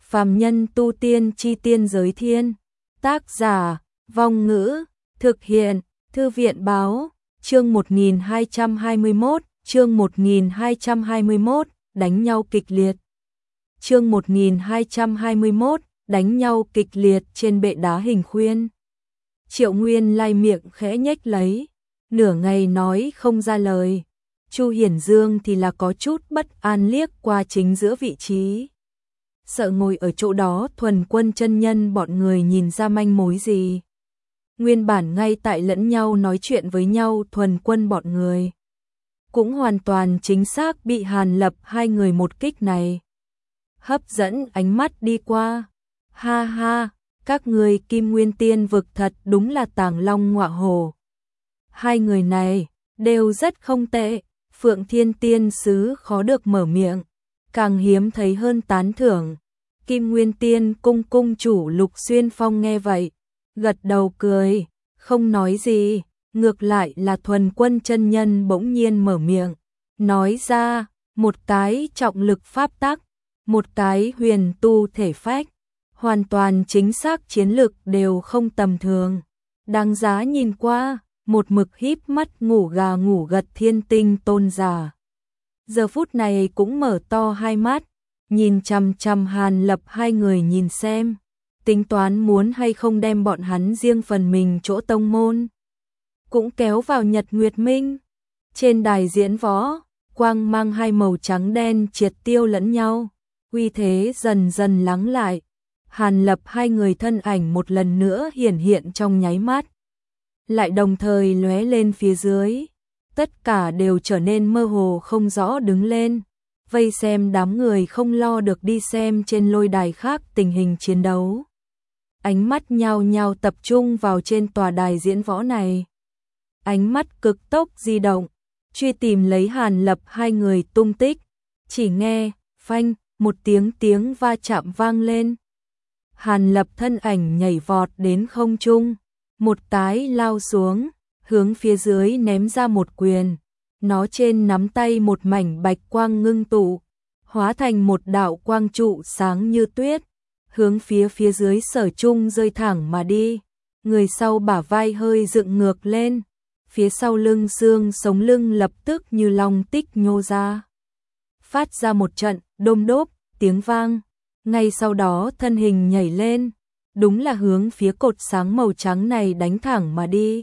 Phàm nhân tu tiên chi tiên giới thiên. Tác giả, Vong Ngữ, thực hiện, Thư viện báo, chương 1221, đánh nhau kịch liệt. Chương 1221, đánh nhau kịch liệt trên bệ đá hình khuyên. Triệu Nguyên Lai miệng khẽ nhếch lấy, nửa ngày nói không ra lời. Chu Hiển Dương thì là có chút bất an liếc qua chính giữa vị trí. Sợ ngồi ở chỗ đó Thuần Quân chân nhân bọn người nhìn ra manh mối gì. Nguyên bản ngay tại lẫn nhau nói chuyện với nhau Thuần Quân bọn người cũng hoàn toàn chính xác bị Hàn Lập hai người một kích này hấp dẫn ánh mắt đi qua. Ha ha, các người Kim Nguyên Tiên vực thật đúng là tàng long ngọa hổ. Hai người này đều rất không tệ. Phượng Thiên Tiên Sứ khó được mở miệng, càng hiếm thấy hơn tán thưởng. Kim Nguyên Tiên cung cung chủ Lục Xuyên Phong nghe vậy, gật đầu cười, không nói gì, ngược lại là Thuần Quân chân nhân bỗng nhiên mở miệng, nói ra, một cái trọng lực pháp tắc, một cái huyền tu thể phách, hoàn toàn chính xác chiến lực đều không tầm thường, đáng giá nhìn qua. Một mực híp mắt ngủ gà ngủ gật Thiên Tinh tôn giả. Giờ phút này cũng mở to hai mắt, nhìn chằm chằm Hàn Lập hai người nhìn xem, tính toán muốn hay không đem bọn hắn riêng phần mình chỗ tông môn. Cũng kéo vào Nhật Nguyệt Minh. Trên đài diễn võ, quang mang hai màu trắng đen triệt tiêu lẫn nhau, uy thế dần dần lắng lại. Hàn Lập hai người thân ảnh một lần nữa hiển hiện trong nháy mắt. Lại đồng thời lóe lên phía dưới, tất cả đều trở nên mơ hồ không rõ đứng lên, vây xem đám người không lo được đi xem trên lôi đài khác tình hình chiến đấu. Ánh mắt nhao nhao tập trung vào trên tòa đài diễn võ này. Ánh mắt cực tốc di động, truy tìm lấy Hàn Lập hai người tung tích, chỉ nghe, phanh, một tiếng va chạm vang lên. Hàn Lập thân ảnh nhảy vọt đến không trung. Một cái lao xuống, hướng phía dưới ném ra một quyền, nó trên nắm tay một mảnh bạch quang ngưng tụ, hóa thành một đạo quang trụ sáng như tuyết, hướng phía dưới Sở Trung rơi thẳng mà đi. Người sau bả vai hơi dựng ngược lên, phía sau lưng xương sống lưng lập tức như long tích nhô ra. Phát ra một trận đôm đốp tiếng vang, ngay sau đó thân hình nhảy lên. Đúng là hướng phía cột sáng màu trắng này đánh thẳng mà đi.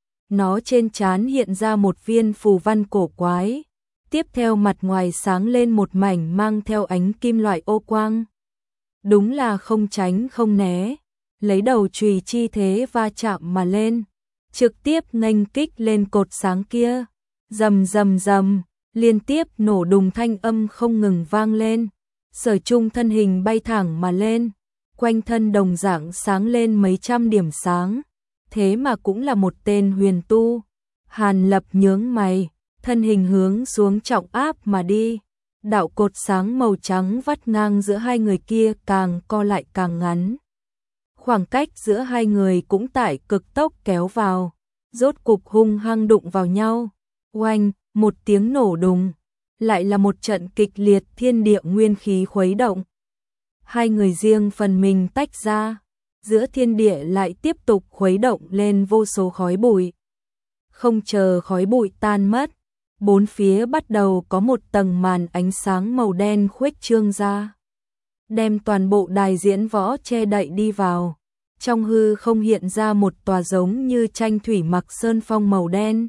Nó trên trán hiện ra một viên phù văn cổ quái, tiếp theo mặt ngoài sáng lên một mảnh mang theo ánh kim loại ô quang. Đúng là không tránh không né, lấy đầu chùy chi thế va chạm mà lên, trực tiếp nghênh kích lên cột sáng kia. Rầm rầm rầm, liên tiếp nổ đùng thanh âm không ngừng vang lên. Sở Trung thân hình bay thẳng mà lên. Quanh thân đồng dạng sáng lên mấy trăm điểm sáng, thế mà cũng là một tên huyền tu. Hàn Lập nhướng mày, thân hình hướng xuống trọng áp mà đi. Đạo cột sáng màu trắng vắt ngang giữa hai người kia càng co lại càng ngắn. Khoảng cách giữa hai người cũng tại cực tốc kéo vào, rốt cục hung hăng đụng vào nhau. Oanh, một tiếng nổ đùng, lại là một trận kịch liệt thiên địa nguyên khí khuấy động. Hai người riêng phần mình tách ra, giữa thiên địa lại tiếp tục khuấy động lên vô số khói bụi. Không chờ khói bụi tan mất, bốn phía bắt đầu có một tầng màn ánh sáng màu đen khuếch trương ra, đem toàn bộ đài diễn võ che đậy đi vào. Trong hư không hiện ra một tòa giống như tranh thủy mặc sơn phong màu đen,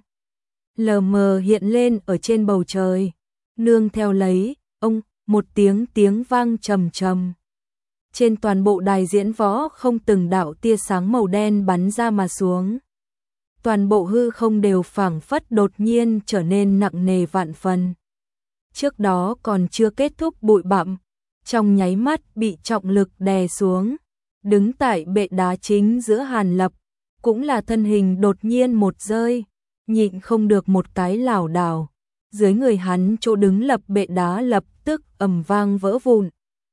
lờ mờ hiện lên ở trên bầu trời, nương theo lấy, ông, một tiếng vang trầm trầm. Trên toàn bộ đài diễn võ không từng đạo tia sáng màu đen bắn ra mà xuống. Toàn bộ hư không đều phảng phất đột nhiên trở nên nặng nề vạn phần. Trước đó còn chưa kết thúc bụi bặm, trong nháy mắt bị trọng lực đè xuống. Đứng tại bệ đá chính giữa Hàn Lập, cũng là thân hình đột nhiên một rơi, nhịn không được một cái lảo đảo. Dưới người hắn chỗ đứng lập bệ đá lập tức ầm vang vỡ vụn,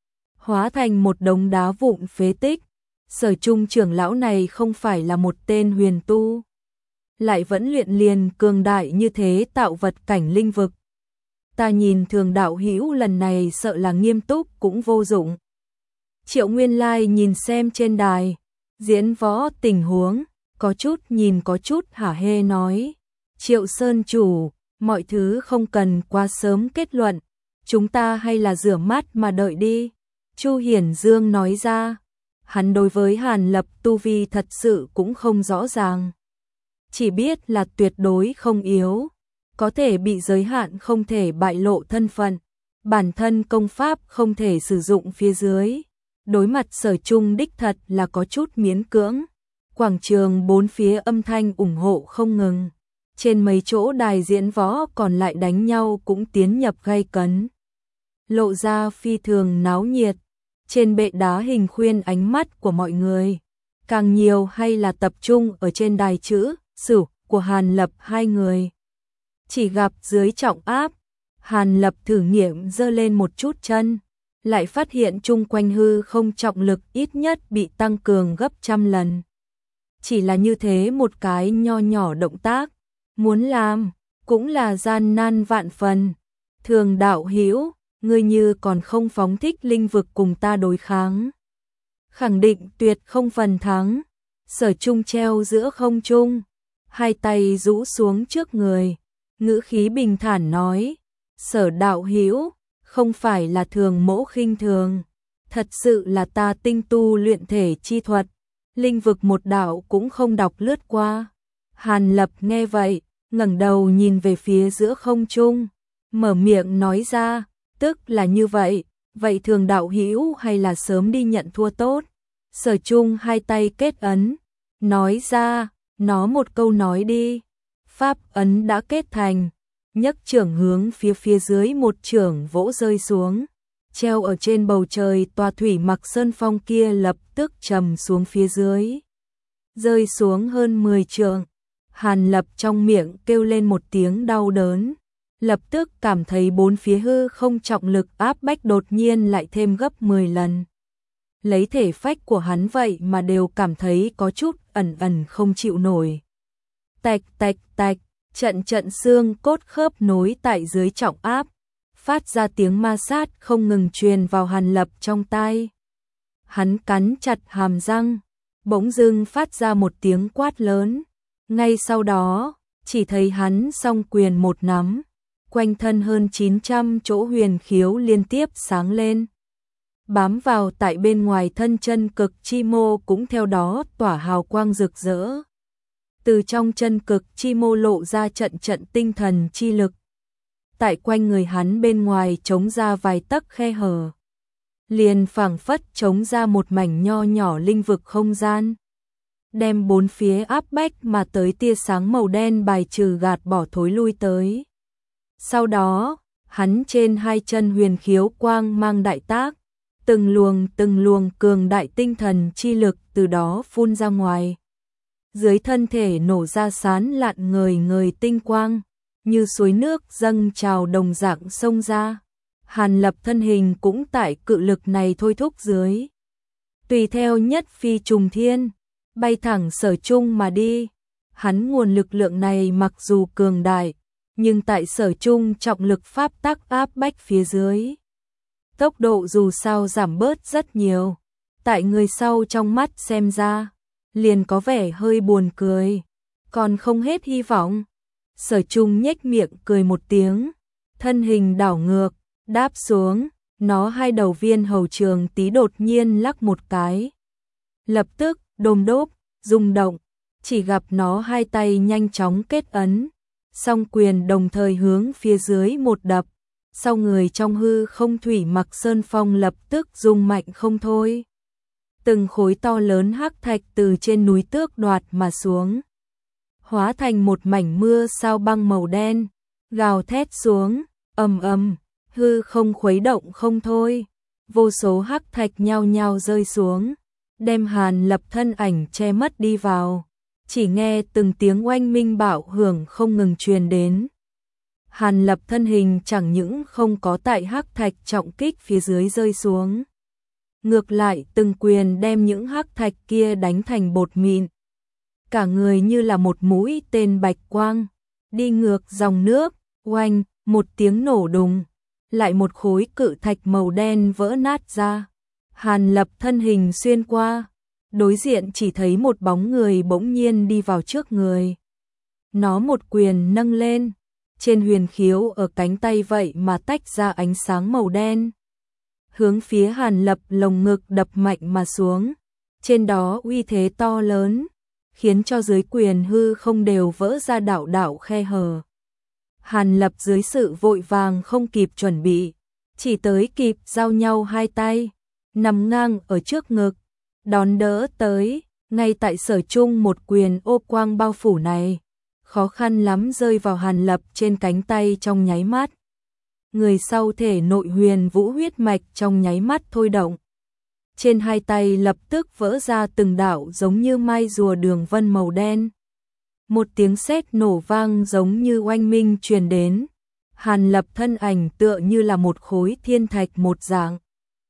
hóa thành một đống đá vụn phế tích. Sở Trung trưởng lão này không phải là một tên huyền tu, lại vẫn luyện liền cường đại như thế tạo vật cảnh linh vực. Ta nhìn thường đạo hữu lần này sợ là nghiêm túc cũng vô dụng. Triệu Nguyên Lai nhìn xem trên đài diễn võ tình huống, có chút nhìn có chút hả hê nói: Triệu Sơn chủ, mọi thứ không cần quá sớm kết luận, chúng ta hay là rửa mắt mà đợi đi. Chu Hiển Dương nói ra, hắn đối với Hàn Lập tu vi thật sự cũng không rõ ràng, chỉ biết là tuyệt đối không yếu, có thể bị giới hạn không thể bại lộ thân phận, bản thân công pháp không thể sử dụng phía dưới. Đối mặt Sở Trung đích thật là có chút miễn cưỡng. Quảng trường bốn phía âm thanh ủng hộ không ngừng. Trên mấy chỗ đài diễn võ còn lại đánh nhau cũng tiến nhập gay cấn. Lộ ra phi thường náo nhiệt. Trên bệ đá hình khuyên ánh mắt của mọi người càng nhiều hay là tập trung ở trên đài chữ Sửu của Hàn Lập hai người. Chỉ gặp dưới trọng áp, Hàn Lập thử nghiệm giơ lên một chút chân, lại phát hiện chung quanh hư không trọng lực ít nhất bị tăng cường gấp trăm lần. Chỉ là như thế một cái nho nhỏ động tác, muốn làm cũng là gian nan vạn phần. Thường đạo hữu, ngươi như còn không phóng thích linh vực cùng ta đối kháng, khẳng định tuyệt không phần thắng. Sở Trung treo giữa không trung, hai tay rũ xuống trước người, ngữ khí bình thản nói: Sở đạo hữu, không phải là thường mỗ khinh thường, thật sự là ta tinh tu luyện thể chi thuật, linh vực một đạo cũng không đọc lướt qua. Hàn Lập nghe vậy, ngẩng đầu nhìn về phía giữa không trung, mở miệng nói ra: tức là như vậy, vậy thường đạo hữu hay là sớm đi nhận thua tốt. Sở Trung hai tay kết ấn, nói ra: nó một câu nói đi. Pháp ấn đã kết thành, nhấc trưởng hướng phía dưới một trưởng vỗ rơi xuống, treo ở trên bầu trời tòa thủy mặc sơn phong kia lập tức trầm xuống phía dưới, rơi xuống hơn 10 trượng. Hàn Lập trong miệng kêu lên một tiếng đau đớn, lập tức cảm thấy bốn phía hư không trọng lực áp bách đột nhiên lại thêm gấp 10 lần. Lấy thể phách của hắn vậy mà đều cảm thấy có chút ẩn ẩn không chịu nổi. Tạch tạch tạch, trận trận xương cốt khớp nối tại dưới trọng áp, phát ra tiếng ma sát không ngừng truyền vào Hàn Lập trong tai. Hắn cắn chặt hàm răng, bỗng dưng phát ra một tiếng quát lớn. Ngay sau đó, chỉ thấy hắn song quyền một nắm, quanh thân hơn 900 chỗ huyền khiếu liên tiếp sáng lên. Bám vào tại bên ngoài thân chân cực chi mô cũng theo đó tỏa hào quang rực rỡ. Từ trong chân cực chi mô lộ ra trận trận tinh thần chi lực. Tại quanh người hắn bên ngoài trống ra vài tấc khe hở, liền phảng phất trống ra một mảnh nho nhỏ linh vực không gian, đem bốn phía áp bách mà tới tia sáng màu đen bài trừ gạt bỏ thối lui tới. Sau đó, hắn trên hai chân huyền khiếu quang mang đại tác, từng luồng cường đại tinh thần chi lực từ đó phun ra ngoài. Dưới thân thể nổ ra sán lạn ngời tinh quang, như suối nước dâng trào đồng dạng sông ra. Hàn Lập thân hình cũng tại cự lực này thôi thúc dưới, tùy theo nhất phi trùng thiên, bay thẳng Sở Trung mà đi. Hắn nguồn lực lượng này mặc dù cường đại, nhưng tại Sở Trung trọng lực pháp tắc áp bách phía dưới, tốc độ dù sao giảm bớt rất nhiều. Tại người sau trong mắt xem ra, liền có vẻ hơi buồn cười, còn không hết hy vọng. Sở Trung nhếch miệng cười một tiếng, thân hình đảo ngược, đáp xuống, nó hai đầu viên hầu trường tí đột nhiên lắc một cái. Lập tức, đôm đốp, rung động, chỉ gặp nó hai tay nhanh chóng kết ấn, song quyền đồng thời hướng phía dưới một đập, sau người trong hư không thủy mặc sơn phong lập tức rung mạnh không thôi. Từng khối to lớn hắc thạch từ trên núi tước đoạt mà xuống, hóa thành một mảnh mưa sao băng màu đen, gào thét xuống, ầm ầm, hư không khuấy động không thôi. Vô số hắc thạch nhao nhao rơi xuống, đem Hàn Lập thân ảnh che mất đi vào. Chỉ nghe từng tiếng oanh minh bạo hưởng không ngừng truyền đến. Hàn Lập thân hình chẳng những không có tại hắc thạch trọng kích phía dưới rơi xuống, ngược lại từng quyền đem những hắc thạch kia đánh thành bột mịn. Cả người như là một mũi tên bạch quang, đi ngược dòng nước, oanh, một tiếng nổ đùng, lại một khối cự thạch màu đen vỡ nát ra. Hàn Lập thân hình xuyên qua, đối diện chỉ thấy một bóng người bỗng nhiên đi vào trước người. Nó một quyền nâng lên, trên huyền khiếu ở cánh tay vậy mà tách ra ánh sáng màu đen. Hướng phía Hàn Lập lồng ngực đập mạnh mà xuống, trên đó uy thế to lớn, khiến cho dưới quyền hư không đều vỡ ra đạo đạo khe hở. Hàn Lập dưới sự vội vàng không kịp chuẩn bị, chỉ tới kịp giao nhau hai tay, nằm ngang ở trước ngực, đón đỡ tới, ngay tại Sở Trung một quyền ô quang bao phủ này, khó khăn lắm rơi vào Hàn Lập trên cánh tay trong nháy mắt. Người sau thể nội huyền vũ huyết mạch trong nháy mắt thôi động. Trên hai tay lập tức vỡ ra từng đạo giống như mai rùa đường vân màu đen. Một tiếng sét nổ vang giống như oanh minh truyền đến. Hàn Lập thân ảnh tựa như là một khối thiên thạch một dạng.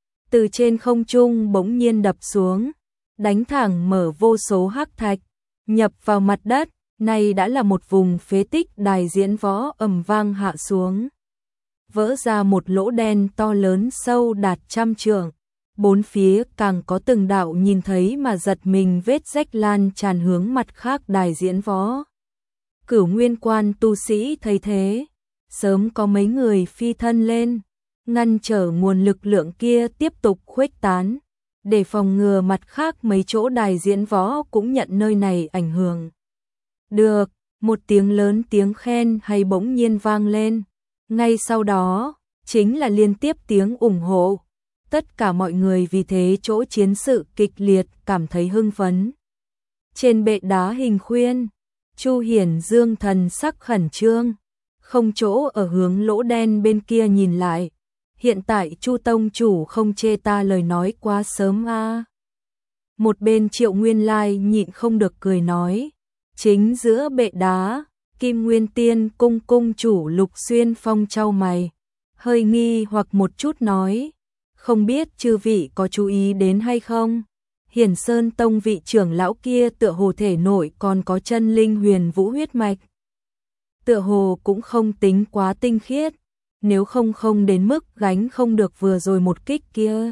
Từ trên không trung bỗng nhiên đập xuống, đánh thẳng mở vô số hắc thạch, nhập vào mặt đất, này đã là một vùng phế tích đài diễn võ ầm vang hạ xuống. Vỡ ra một lỗ đen to lớn sâu đạt 100 trượng, bốn phía càng có từng đạo nhìn thấy mà giật mình vết rách lan tràn hướng mặt khác đài diễn võ. Cửu Nguyên Quan tu sĩ thấy thế, sớm có mấy người phi thân lên, ngăn trở nguồn lực lượng kia tiếp tục khuếch tán, để phòng ngừa mặt khác mấy chỗ đài diễn võ cũng nhận nơi này ảnh hưởng. Được, một tiếng lớn tiếng khen hay bỗng nhiên vang lên, ngay sau đó, chính là liên tiếp tiếng ủng hộ. Tất cả mọi người vì thế chỗ chiến sự kịch liệt cảm thấy hưng phấn. Trên bệ đá hình khuyên, Chu Hiển Dương thần sắc khẩn trương, không chỗ ở hướng lỗ đen bên kia nhìn lại. Hiện tại Chu tông chủ không chê ta lời nói quá sớm a. Một bên Triệu Nguyên Lai nhịn không được cười nói, chính giữa bệ đá, Kim Nguyên Tiên cung cung chủ Lục Xuyên Phong chau mày, hơi nghi hoặc một chút nói, không biết chư vị có chú ý đến hay không? Hiển Sơn Tông vị trưởng lão kia tựa hồ thể nội còn có chân linh huyền vũ huyết mạch. Tựa hồ cũng không tính quá tinh khiết, nếu không đến mức gánh không được vừa rồi một kích kia.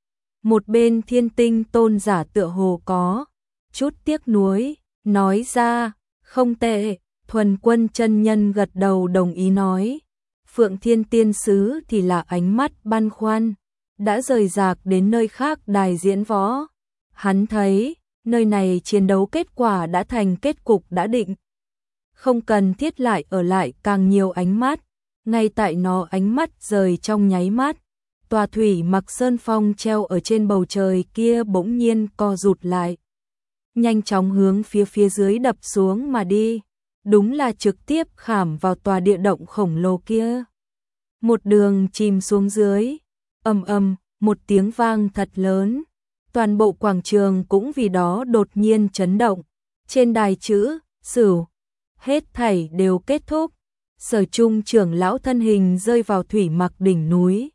Một bên Thiên Tinh tôn giả tựa hồ có chút tiếc nuối, nói ra, không tệ. Thuần Quân chân nhân gật đầu đồng ý nói, Phượng Thiên Tiên sứ thì là ánh mắt băn khoăn, đã rời rạc đến nơi khác đài diễn võ. Hắn thấy, nơi này chiến đấu kết quả đã thành kết cục đã định. Không cần thiết lại ở lại càng nhiều ánh mắt, ngay tại nó ánh mắt rời trong nháy mắt. Tòa thủy mặc sơn phong treo ở trên bầu trời kia bỗng nhiên co rụt lại. Nhanh chóng hướng phía dưới đập xuống mà đi. Đúng là trực tiếp khảm vào tòa địa động khổng lồ kia. Một đường chìm xuống dưới, ầm ầm, một tiếng vang thật lớn. Toàn bộ quảng trường cũng vì đó đột nhiên chấn động. Trên đài chữ, Sửu, hết thảy đều kết thúc. Sở Trung trưởng lão thân hình rơi vào thủy mặc đỉnh núi.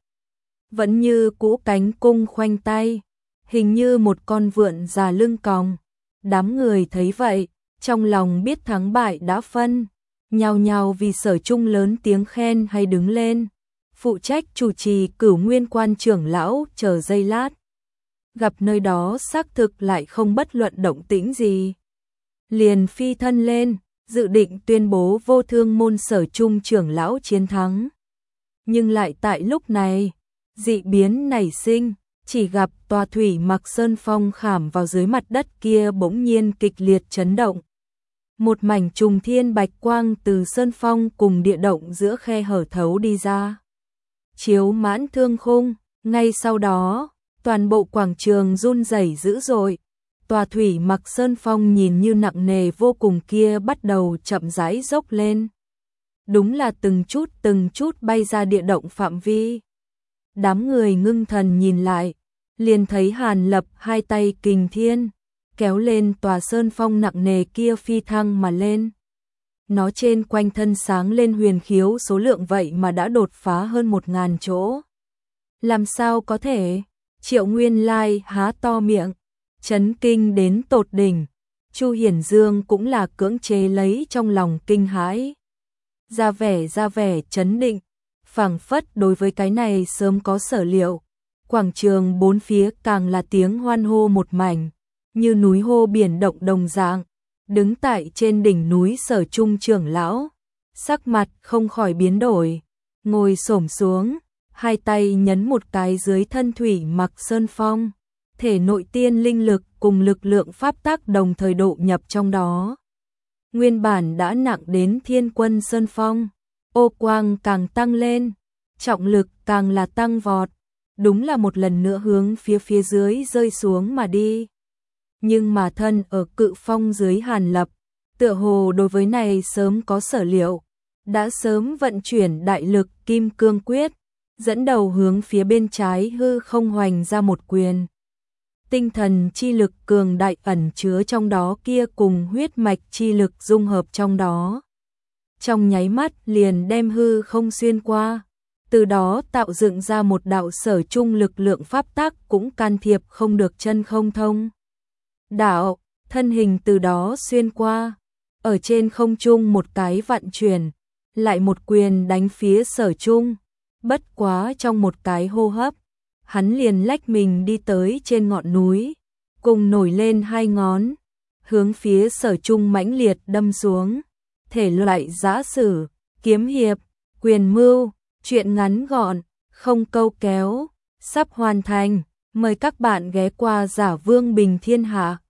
Vẫn như cũ cánh cung khoanh tay, hình như một con vượn già lưng còng. Đám người thấy vậy, trong lòng biết thắng bại đã phân, nhao nhao vì Sở Trung lớn tiếng khen hay đứng lên. Phụ trách chủ trì Cửu Nguyên Quan trưởng lão chờ giây lát. Gặp nơi đó xác thực lại không bất luận động tĩnh gì. Liền phi thân lên, dự định tuyên bố Vô Thương môn Sở Trung trưởng lão chiến thắng. Nhưng lại tại lúc này, dị biến nảy sinh, chỉ gặp tòa thủy mặc sơn phong khảm vào dưới mặt đất kia bỗng nhiên kịch liệt chấn động. Một mảnh trùng thiên bạch quang từ sơn phong cùng địa động giữa khe hở thấu đi ra. Chiếu mãn thương khung, ngay sau đó, toàn bộ quảng trường run rẩy dữ dội. Tòa thủy mặc sơn phong nhìn như nặng nề vô cùng kia bắt đầu chậm rãi dốc lên. Đúng là từng chút bay ra địa động phạm vi. Đám người ngưng thần nhìn lại, liền thấy Hàn Lập hai tay kình thiên, kéo lên tòa sơn phong nặng nề kia phi thăng mà lên. Nó trên quanh thân sáng lên huyền khiếu số lượng vậy mà đã đột phá hơn 1000 chỗ. Làm sao có thể? Triệu Nguyên Lai há to miệng, chấn kinh đến tột đỉnh. Chu Hiển Dương cũng là cưỡng chế lấy trong lòng kinh hãi. Ra vẻ chấn định, phảng phất đối với cái này sớm có sở liệu. Quảng trường bốn phía càng là tiếng hoan hô một mảnh, như núi hô biển động đồng dạng. Đứng tại trên đỉnh núi Sở Trung trưởng lão, sắc mặt không khỏi biến đổi, ngồi xổm xuống, hai tay nhấn một cái dưới thân thủy mặc sơn phong, thể nội tiên linh lực cùng lực lượng pháp tắc đồng thời độ nhập trong đó. Nguyên bản đã nặng đến thiên quân sơn phong, ô quang càng tăng lên, trọng lực càng là tăng vọt, đúng là một lần nữa hướng phía dưới rơi xuống mà đi. Nhưng mà thân ở cự phong dưới Hàn Lập, tựa hồ đối với này sớm có sở liệu, đã sớm vận chuyển đại lực kim cương quyết, dẫn đầu hướng phía bên trái hư không hoành ra một quyền. Tinh thần chi lực cường đại ẩn chứa trong đó kia cùng huyết mạch chi lực dung hợp trong đó. Trong nháy mắt liền đem hư không xuyên qua, từ đó tạo dựng ra một đạo Sở Trung lực lượng pháp tắc cũng can thiệp không được chân không thông. Đạo, thân hình từ đó xuyên qua, ở trên không trung một cái vặn chuyển, lại một quyền đánh phía Sở Trung, bất quá trong một cái hô hấp, hắn liền lách mình đi tới trên ngọn núi, cùng nổi lên hai ngón, hướng phía Sở Trung mãnh liệt đâm xuống, thể loại giã sử, kiếm hiệp, quyền mưu, chuyện ngắn gọn, không câu kéo, sắp hoàn thành, mời các bạn ghé qua Giả Vương Bình Thiên Hạ.